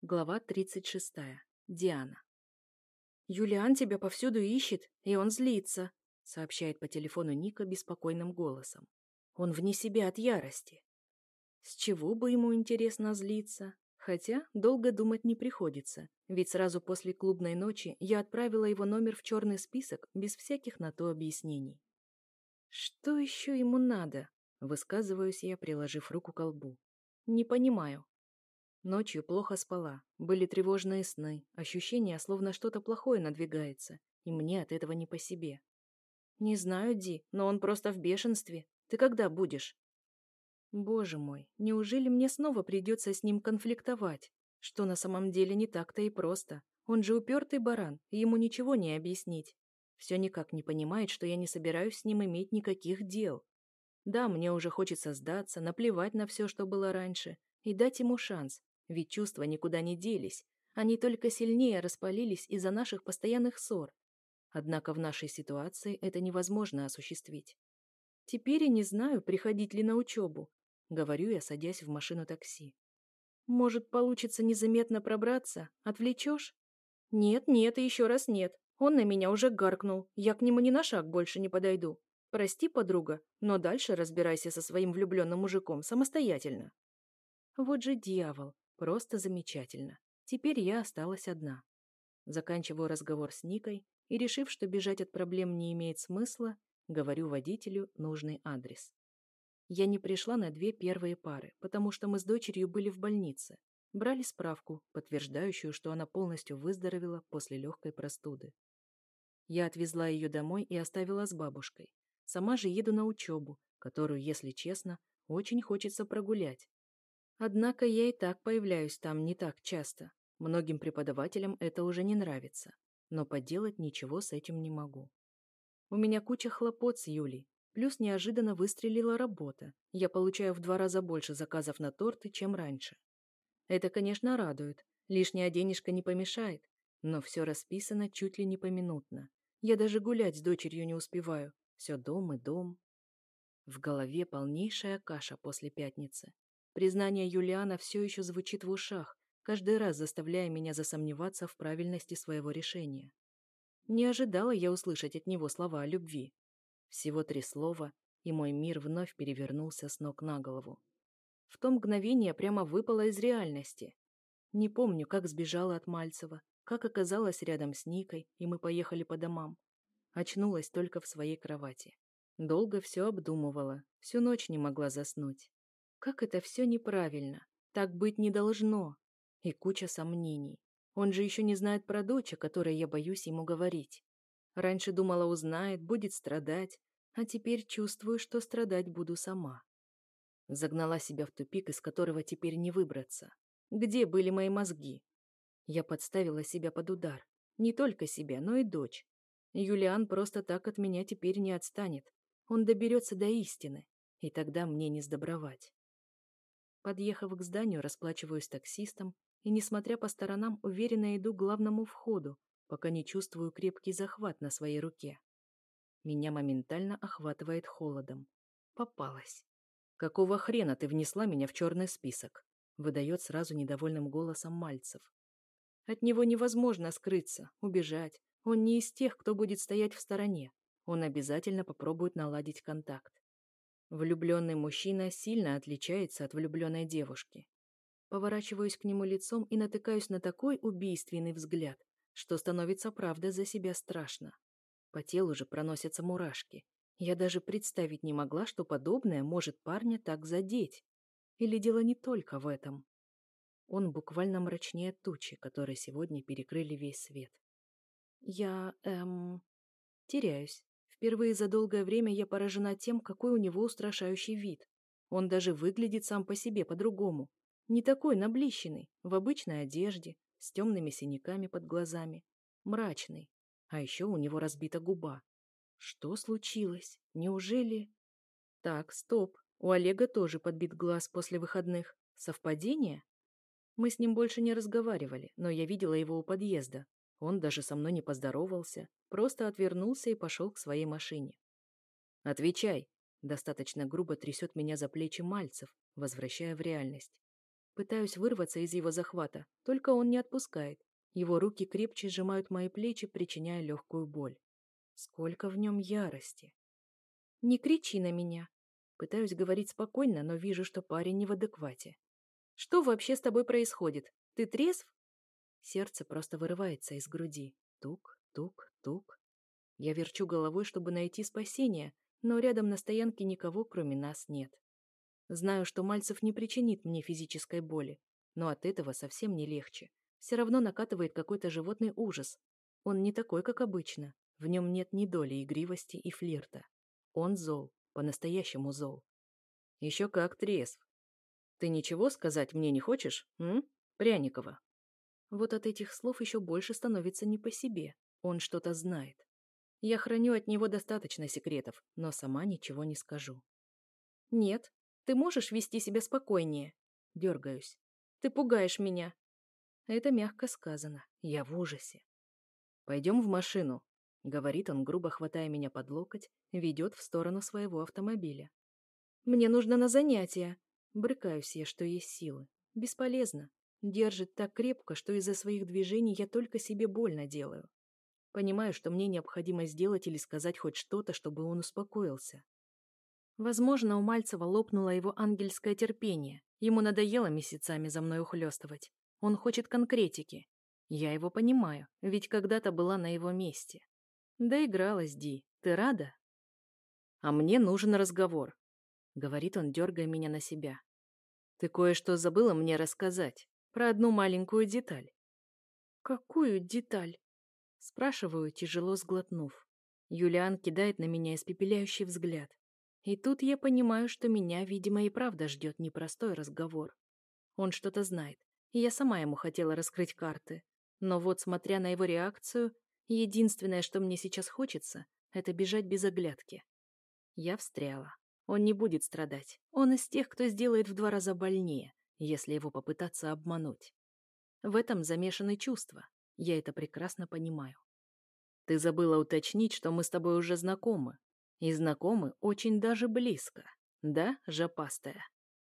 Глава 36. Диана. «Юлиан тебя повсюду ищет, и он злится», — сообщает по телефону Ника беспокойным голосом. Он вне себя от ярости. С чего бы ему, интересно, злиться? Хотя долго думать не приходится, ведь сразу после клубной ночи я отправила его номер в черный список без всяких на то объяснений. «Что еще ему надо?» — высказываюсь я, приложив руку к колбу. «Не понимаю». Ночью плохо спала, были тревожные сны, ощущение, словно что-то плохое надвигается, и мне от этого не по себе. «Не знаю, Ди, но он просто в бешенстве. Ты когда будешь?» Боже мой, неужели мне снова придется с ним конфликтовать? Что на самом деле не так-то и просто. Он же упертый баран, и ему ничего не объяснить. Все никак не понимает, что я не собираюсь с ним иметь никаких дел. Да, мне уже хочется сдаться, наплевать на все, что было раньше, и дать ему шанс, ведь чувства никуда не делись, они только сильнее распалились из-за наших постоянных ссор. Однако в нашей ситуации это невозможно осуществить. Теперь я не знаю, приходить ли на учебу, говорю я, садясь в машину такси. Может, получится незаметно пробраться? Отвлечешь? Нет, нет и еще раз нет. Он на меня уже гаркнул, я к нему ни на шаг больше не подойду. Прости, подруга, но дальше разбирайся со своим влюбленным мужиком самостоятельно. Вот же дьявол, просто замечательно. Теперь я осталась одна. Заканчиваю разговор с Никой и, решив, что бежать от проблем не имеет смысла, говорю водителю нужный адрес. Я не пришла на 2 первые пары, потому что мы с дочерью были в больнице. Брали справку, подтверждающую, что она полностью выздоровела после легкой простуды. Я отвезла ее домой и оставила с бабушкой. Сама же еду на учебу, которую, если честно, очень хочется прогулять. Однако я и так появляюсь там не так часто. Многим преподавателям это уже не нравится. Но поделать ничего с этим не могу. У меня куча хлопот с Юлей. Плюс неожиданно выстрелила работа. Я получаю в 2 раза больше заказов на торты, чем раньше. Это, конечно, радует. Лишняя денежка не помешает. Но все расписано чуть ли не поминутно. Я даже гулять с дочерью не успеваю. Все дом и дом. В голове полнейшая каша после пятницы. Признание Юлиана все еще звучит в ушах, каждый раз заставляя меня засомневаться в правильности своего решения. Не ожидала я услышать от него слова о любви. Всего 3 слова, и мой мир вновь перевернулся с ног на голову. В то мгновение прямо выпало из реальности. Не помню, как сбежала от Мальцева, как оказалась рядом с Никой, и мы поехали по домам. Очнулась только в своей кровати. Долго все обдумывала, всю ночь не могла заснуть. Как это все неправильно, так быть не должно. И куча сомнений. Он же еще не знает про дочь, о которой я боюсь ему говорить. Раньше думала, узнает, будет страдать, а теперь чувствую, что страдать буду сама. Загнала себя в тупик, из которого теперь не выбраться. Где были мои мозги? Я подставила себя под удар. Не только себя, но и дочь. Юлиан просто так от меня теперь не отстанет. Он доберется до истины, и тогда мне не сдобровать. Подъехав к зданию, расплачиваюсь таксистом и, несмотря по сторонам, уверенно иду к главному входу, пока не чувствую крепкий захват на своей руке. Меня моментально охватывает холодом. Попалась. «Какого хрена ты внесла меня в черный список?» Выдает сразу недовольным голосом Мальцев. От него невозможно скрыться, убежать. Он не из тех, кто будет стоять в стороне. Он обязательно попробует наладить контакт. Влюбленный мужчина сильно отличается от влюбленной девушки. Поворачиваюсь к нему лицом и натыкаюсь на такой убийственный взгляд, что становится правда за себя страшно. По телу же проносятся мурашки. Я даже представить не могла, что подобное может парня так задеть. Или дело не только в этом. Он буквально мрачнее тучи, которые сегодня перекрыли весь свет. Теряюсь. Впервые за долгое время я поражена тем, какой у него устрашающий вид. Он даже выглядит сам по себе по-другому. Не такой наблищенный, в обычной одежде, с темными синяками под глазами. Мрачный. А еще у него разбита губа. Что случилось? Неужели... Так, стоп. У Олега тоже подбит глаз после выходных. Совпадение? Мы с ним больше не разговаривали, но я видела его у подъезда. Он даже со мной не поздоровался, просто отвернулся и пошел к своей машине. «Отвечай!» Достаточно грубо трясет меня за плечи Мальцев, возвращая в реальность. Пытаюсь вырваться из его захвата, только он не отпускает. Его руки крепче сжимают мои плечи, причиняя легкую боль. Сколько в нем ярости. «Не кричи на меня!» Пытаюсь говорить спокойно, но вижу, что парень не в адеквате. «Что вообще с тобой происходит? Ты трезв?» Сердце просто вырывается из груди. Тук, тук, тук. Я верчу головой, чтобы найти спасение, но рядом на стоянке никого, кроме нас, нет. Знаю, что Мальцев не причинит мне физической боли, но от этого совсем не легче. Все равно накатывает какой-то животный ужас. Он не такой, как обычно. В нем нет ни доли игривости и флирта. Он зол, по-настоящему зол. Еще как трезв. Ты ничего сказать мне не хочешь, Пряникова? Вот от этих слов еще больше становится не по себе. Он что-то знает. Я храню от него достаточно секретов, но сама ничего не скажу. Нет, ты можешь вести себя спокойнее? Дергаюсь. Ты пугаешь меня. Это мягко сказано. Я в ужасе. Пойдем в машину, говорит он, грубо хватая меня под локоть, ведет в сторону своего автомобиля. Мне нужно на занятия. Брыкаюсь я, что есть силы. Бесполезно. Держит так крепко, что из-за своих движений я только себе больно делаю. Понимаю, что мне необходимо сделать или сказать хоть что-то, чтобы он успокоился. Возможно, у Мальцева лопнуло его ангельское терпение. Ему надоело месяцами за мной ухлёстывать. Он хочет конкретики. Я его понимаю, ведь когда-то была на его месте. Доигралась, Ди. Ты рада? А мне нужен разговор, говорит он, дергая меня на себя. Ты кое-что забыла мне рассказать. Про одну маленькую деталь. Какую деталь? Спрашиваю, тяжело сглотнув. Юлиан кидает на меня испепеляющий взгляд. И тут я понимаю, что меня, видимо, и правда ждет непростой разговор. Он что-то знает, и я сама ему хотела раскрыть карты. Но вот, смотря на его реакцию, единственное, что мне сейчас хочется, это бежать без оглядки. Я встряла. Он не будет страдать. Он из тех, кто сделает в 2 раза больнее, если его попытаться обмануть. В этом замешаны чувства. Я это прекрасно понимаю. Ты забыла уточнить, что мы с тобой уже знакомы. И знакомы очень даже близко. Да, жопастая?